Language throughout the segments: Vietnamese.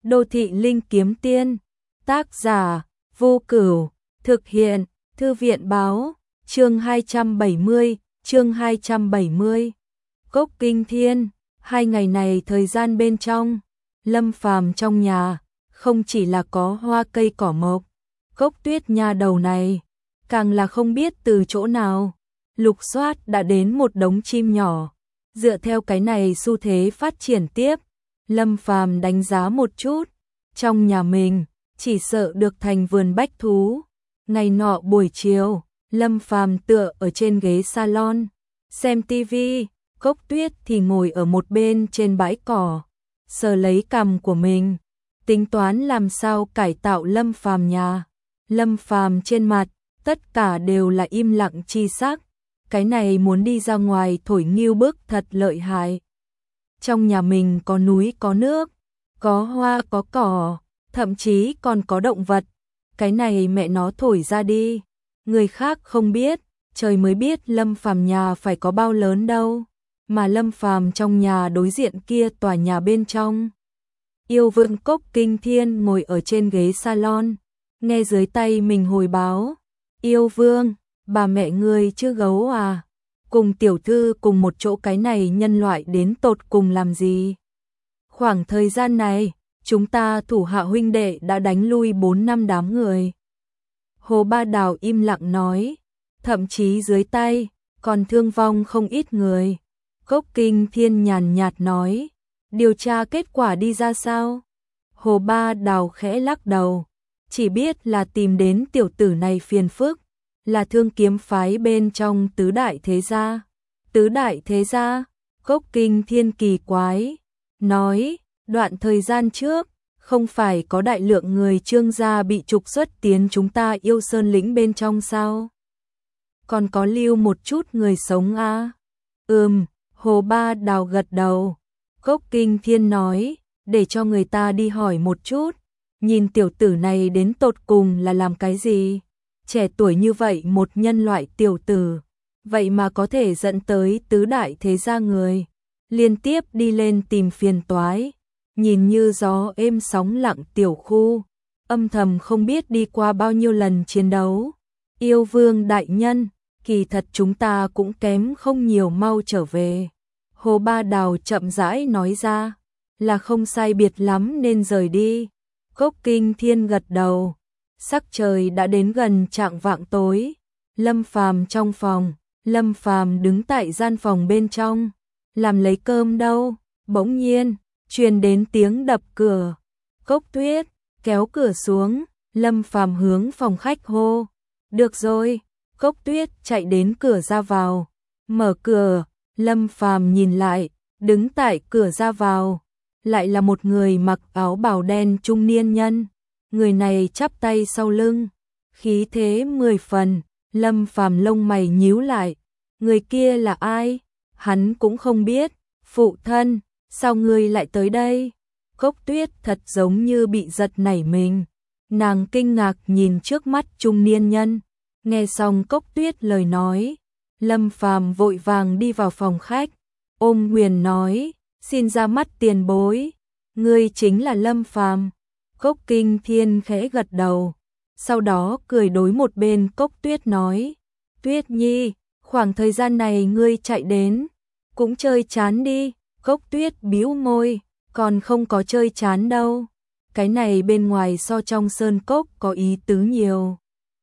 Đô thị linh kiếm tiên. Tác giả Vô Cửu. Thực hiện Thư viện báo. Chương 270. Cốc Kinh Thiên. 2 ngày này thời gian bên trong Lâm Phàm trong nhà không chỉ là có hoa cây cỏ mộc, Cốc Tuyết nha đầu này càng là không biết từ chỗ nào lục soát đã đến một đống chim nhỏ. Dựa theo cái này xu thế phát triển tiếp, Lâm Phàm đánh giá một chút, trong nhà mình chỉ sợ được thành vườn bách thú. Ngày nọ buổi chiều, Lâm Phàm tựa ở trên ghế salon xem tivi, Cốc Tuyết thì ngồi ở một bên trên bãi cỏ, sờ lấy cằm của mình, tính toán làm sao cải tạo Lâm Phàm nhà. Lâm Phàm trên mặt tất cả đều là im lặng chi sắc, cái này muốn đi ra ngoài thổi nghiêu bức thật lợi hại. Trong nhà mình có núi có nước, có hoa có cỏ, thậm chí còn có động vật, cái này mẹ nó thổi ra đi, người khác không biết, trời mới biết Lâm Phàm nhà phải có bao lớn đâu. Mà Lâm Phàm trong nhà đối diện kia tòa nhà bên trong, yêu vương Cốc Kinh Thiên ngồi ở trên ghế salon, nghe dưới tay mình hồi báo. Yêu vương, bà mẹ người chưa gấu à? Cùng tiểu thư cùng một chỗ, cái này nhân loại đến tột cùng làm gì? Khoảng thời gian này, chúng ta thủ hạ huynh đệ đã đánh lui 4 năm đám người. Hồ Ba Đào im lặng nói, thậm chí dưới tay còn thương vong không ít người. Cốc Kinh Thiên nhàn nhạt nói, điều tra kết quả đi ra sao? Hồ Ba Đào khẽ lắc đầu, chỉ biết là tìm đến tiểu tử này phiền phức, là Thương Kiếm phái bên trong tứ đại thế gia. Tứ đại thế gia? Cốc Kinh Thiên kỳ quái, nói, đoạn thời gian trước, không phải có đại lượng người Trương gia bị trục xuất tiến chúng ta Yêu Sơn lĩnh bên trong sao? Còn có lưu một chút người sống à? Hồ Ba Đào gật đầu. Cốc Kinh Thiên nói, để cho người ta đi hỏi một chút, nhìn tiểu tử này đến tột cùng là làm cái gì? Trẻ tuổi như vậy một nhân loại tiểu tử, vậy mà có thể dẫn tới tứ đại thế gia người liên tiếp đi lên tìm phiền toái. Nhìn như gió êm sóng lặng tiểu khu, âm thầm không biết đi qua bao nhiêu lần chiến đấu. Yêu vương đại nhân, kỳ thật chúng ta cũng kém không nhiều, mau trở về. Hồ Ba Đào chậm rãi nói ra, là không sai biệt lắm nên rời đi. Cốc Kinh Thiên gật đầu. Sắc trời đã đến gần chạng vạng tối. Lâm Phàm trong phòng, Lâm Phàm đứng tại gian phòng bên trong, làm lấy cơm đâu. Bỗng nhiên truyền đến tiếng đập cửa. Cốc Tuyết kéo cửa xuống, Lâm Phàm hướng phòng khách hô, được rồi. Cốc Tuyết chạy đến cửa ra vào, mở cửa. Lâm Phàm nhìn lại, đứng tại cửa ra vào, lại là một người mặc áo bào đen trung niên nhân. Người này chắp tay sau lưng, khí thế 10 phần. Lâm Phàm lông mày nhíu lại, người kia là ai? Hắn cũng không biết. Phụ thân, sao ngươi lại tới đây? Cốc Tuyết thật giống như bị giật nảy mình, nàng kinh ngạc nhìn trước mắt trung niên nhân. Nghe xong Cốc Tuyết lời nói, Lâm Phàm vội vàng đi vào phòng khách, ôm quyền nói, xin ra mắt tiền bối, ngươi chính là Lâm Phàm. Cốc Kinh Thiên khẽ gật đầu, sau đó cười đối một bên Cốc Tuyết nói, Tuyết Nhi, khoảng thời gian này ngươi chạy đến, cũng chơi chán đi. Cốc Tuyết bĩu môi, còn không có chơi chán đâu, cái này bên ngoài so trong sơn cốc có ý tứ nhiều.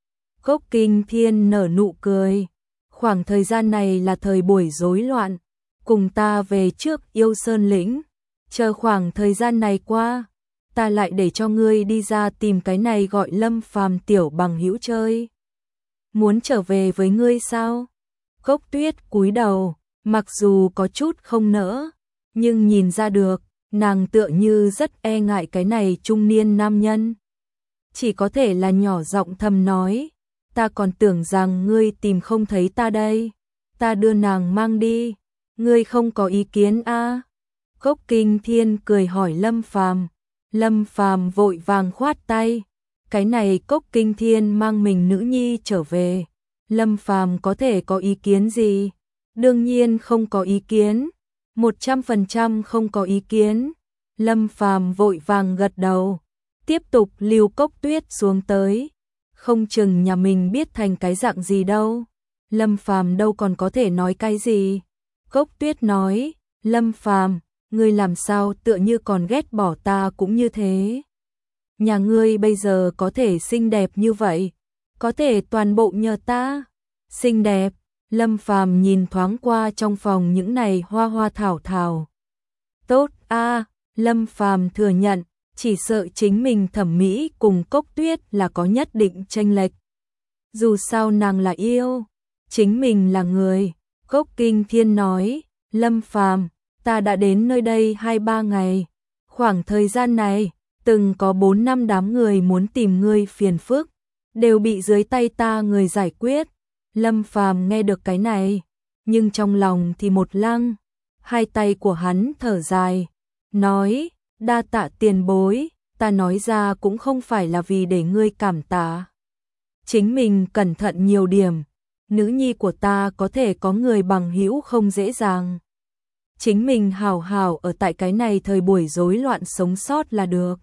Cốc Kinh Thiên nở nụ cười, khoảng thời gian này là thời buổi rối loạn, cùng ta về trước Yêu Sơn lĩnh, chờ khoảng thời gian này qua, ta lại để cho ngươi đi ra tìm cái này gọi Lâm Phàm tiểu bằng hữu chơi. Muốn trở về với ngươi sao? Cốc Tuyết cúi đầu, mặc dù có chút không nỡ, nhưng nhìn ra được, nàng tựa như rất e ngại cái này trung niên nam nhân. Chỉ có thể là nhỏ giọng thầm nói, ta còn tưởng rằng ngươi tìm không thấy ta đây, ta đưa nàng mang đi, ngươi không có ý kiến à? Cốc Kinh Thiên cười hỏi Lâm Phàm. Lâm Phàm vội vàng khoát tay, cái này Cốc Kinh Thiên mang mình nữ nhi trở về, Lâm Phàm có thể có ý kiến gì? Đương nhiên không có ý kiến, 100% không có ý kiến. Lâm Phàm vội vàng gật đầu, tiếp tục lưu Cốc Tuyết xuống tới. Không chừng nhà mình biết thành cái dạng gì đâu. Lâm Phàm đâu còn có thể nói cái gì. Cốc Tuyết nói, Lâm Phàm, ngươi làm sao tựa như còn ghét bỏ ta cũng như thế. Nhà ngươi bây giờ có thể xinh đẹp như vậy, có thể toàn bộ nhờ ta. Xinh đẹp, Lâm Phàm nhìn thoáng qua trong phòng những này hoa hoa thảo thảo. Tốt a, Lâm Phàm thừa nhận, chỉ sợ chính mình thẩm mỹ cùng Cốc Tuyết là có nhất định chênh lệch. Dù sao nàng là yêu, chính mình là người. Cốc Kinh Thiên nói, Lâm Phàm, ta đã đến nơi đây 2-3 ngày. Khoảng thời gian này, từng có 4-5 đám người muốn tìm ngươi phiền phức, đều bị dưới tay ta người giải quyết. Lâm Phàm nghe được cái này, nhưng trong lòng thì một lăng. Hai tay của hắn thở dài, nói, đa tạ tiền bối, ta nói ra cũng không phải là vì để ngươi cảm tạ. Chính mình cẩn thận nhiều điểm, nữ nhi của ta có thể có người bằng hữu không dễ dàng. Chính mình hào hào ở tại cái này thời buổi rối loạn sống sót là được.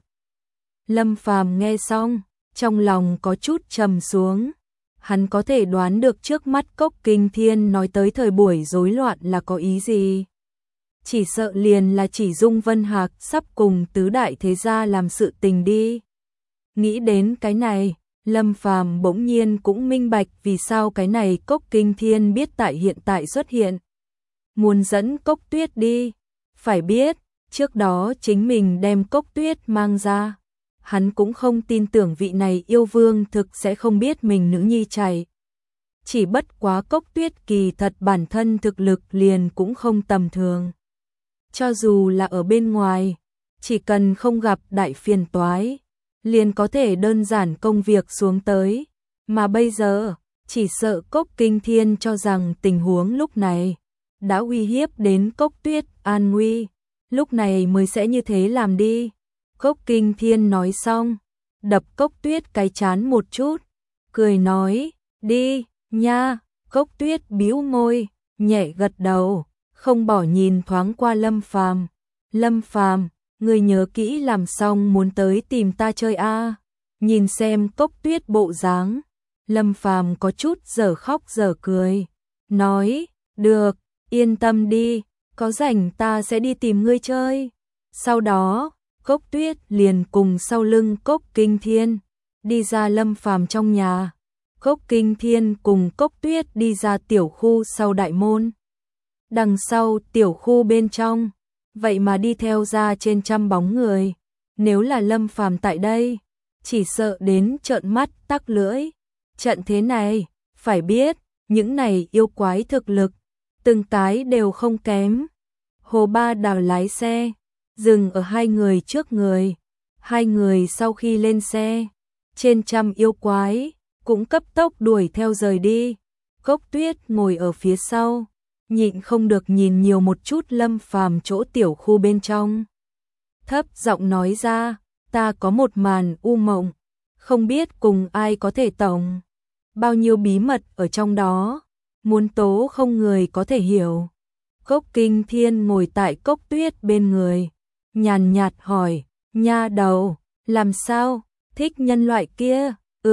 Lâm Phàm nghe xong, trong lòng có chút trầm xuống. Hắn có thể đoán được trước mắt Cốc Kinh Thiên nói tới thời buổi rối loạn là có ý gì. Chỉ sợ liền là chỉ Dung Vân Hạc sắp cùng tứ đại thế gia làm sự tình đi. Nghĩ đến cái này, Lâm Phàm bỗng nhiên cũng minh bạch vì sao cái này Cốc Kinh Thiên biết tại hiện tại xuất hiện. Muốn dẫn Cốc Tuyết đi, phải biết, trước đó chính mình đem Cốc Tuyết mang ra. Hắn cũng không tin tưởng vị này yêu vương thực sẽ không biết mình nữ nhi chạy. Chỉ bất quá Cốc Tuyết kỳ thật bản thân thực lực liền cũng không tầm thường. Cho dù là ở bên ngoài, chỉ cần không gặp đại phiền toái, liền có thể đơn giản công việc xuống tới. Mà bây giờ, chỉ sợ Cốc Kinh Thiên cho rằng tình huống lúc này đã uy hiếp đến Cốc Tuyết an nguy, lúc này mới sẽ như thế làm đi. Cốc Kinh Thiên nói xong, đập Cốc Tuyết cái chán một chút, cười nói, đi, nha. Cốc Tuyết bĩu môi, nhẹ gật đầu, không bỏ nhìn thoáng qua Lâm Phàm. Lâm Phàm, ngươi nhớ kỹ làm xong muốn tới tìm ta chơi a. Nhìn xem Cốc Tuyết bộ dáng, Lâm Phàm có chút dở khóc dở cười, nói, được, yên tâm đi, có rảnh ta sẽ đi tìm ngươi chơi. Sau đó, Cốc Tuyết liền cùng sau lưng Cốc Kinh Thiên đi ra Lâm Phàm trong nhà. Cốc Kinh Thiên cùng Cốc Tuyết đi ra tiểu khu sau đại môn. Đằng sau tiểu khu bên trong, vậy mà đi theo ra trên trăm bóng người. Nếu là Lâm Phàm tại đây, chỉ sợ đến trợn mắt tắc lưỡi. Trận thế này, phải biết, những này yêu quái thực lực, từng cái đều không kém. Hồ Ba Đào lái xe, dừng ở hai người trước người. Hai người sau khi lên xe, trên trăm yêu quái cũng cấp tốc đuổi theo rời đi. Cốc Tuyết ngồi ở phía sau, nhịn không được nhìn nhiều một chút Lâm Phàm chỗ tiểu khu bên trong. Thấp giọng nói ra, ta có một màn u mộng, không biết cùng ai có thể tổng. Bao nhiêu bí mật ở trong đó, muốn tố không người có thể hiểu. Cốc Kinh Thiên ngồi tại Cốc Tuyết bên người, nhàn nhạt hỏi, nha đầu, làm sao, thích nhân loại kia?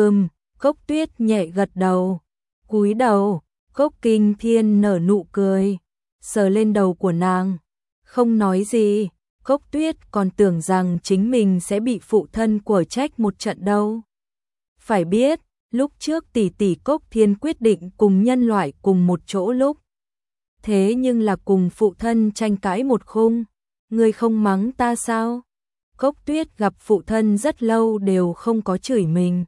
Cốc Tuyết nhẹ gật đầu, cúi đầu. Cốc Kinh Thiên nở nụ cười, sờ lên đầu của nàng, không nói gì. Cốc Tuyết còn tưởng rằng chính mình sẽ bị phụ thân của trách một trận đâu. Phải biết, lúc trước tỷ tỷ Cốc Thiên quyết định cùng nhân loại cùng một chỗ lúc. Thế nhưng là cùng phụ thân tranh cãi một khung, ngươi không mắng ta sao? Cốc Tuyết gặp phụ thân rất lâu đều không có chửi mình.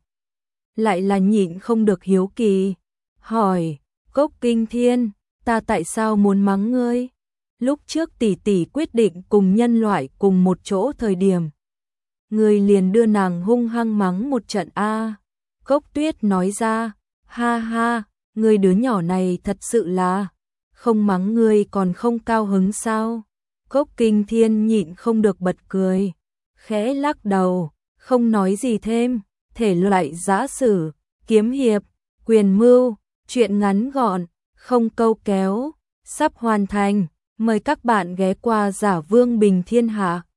Lại là nhịn không được hiếu kỳ, hỏi, Cốc Kinh Thiên, ta tại sao muốn mắng ngươi? Lúc trước tỷ tỷ quyết định cùng nhân loại cùng một chỗ thời điểm, ngươi liền đưa nàng hung hăng mắng một trận a. Cốc Tuyết nói ra, ha ha, ngươi đứa nhỏ này thật sự là, không mắng ngươi còn không cao hứng sao? Cốc Kinh Thiên nhịn không được bật cười, khẽ lắc đầu, không nói gì thêm. Thể loại giã sử, kiếm hiệp, quyền mưu, truyện ngắn gọn, không câu kéo, sắp hoàn thành. Mời các bạn ghé qua Giả Vương Bình Thiên Hạ.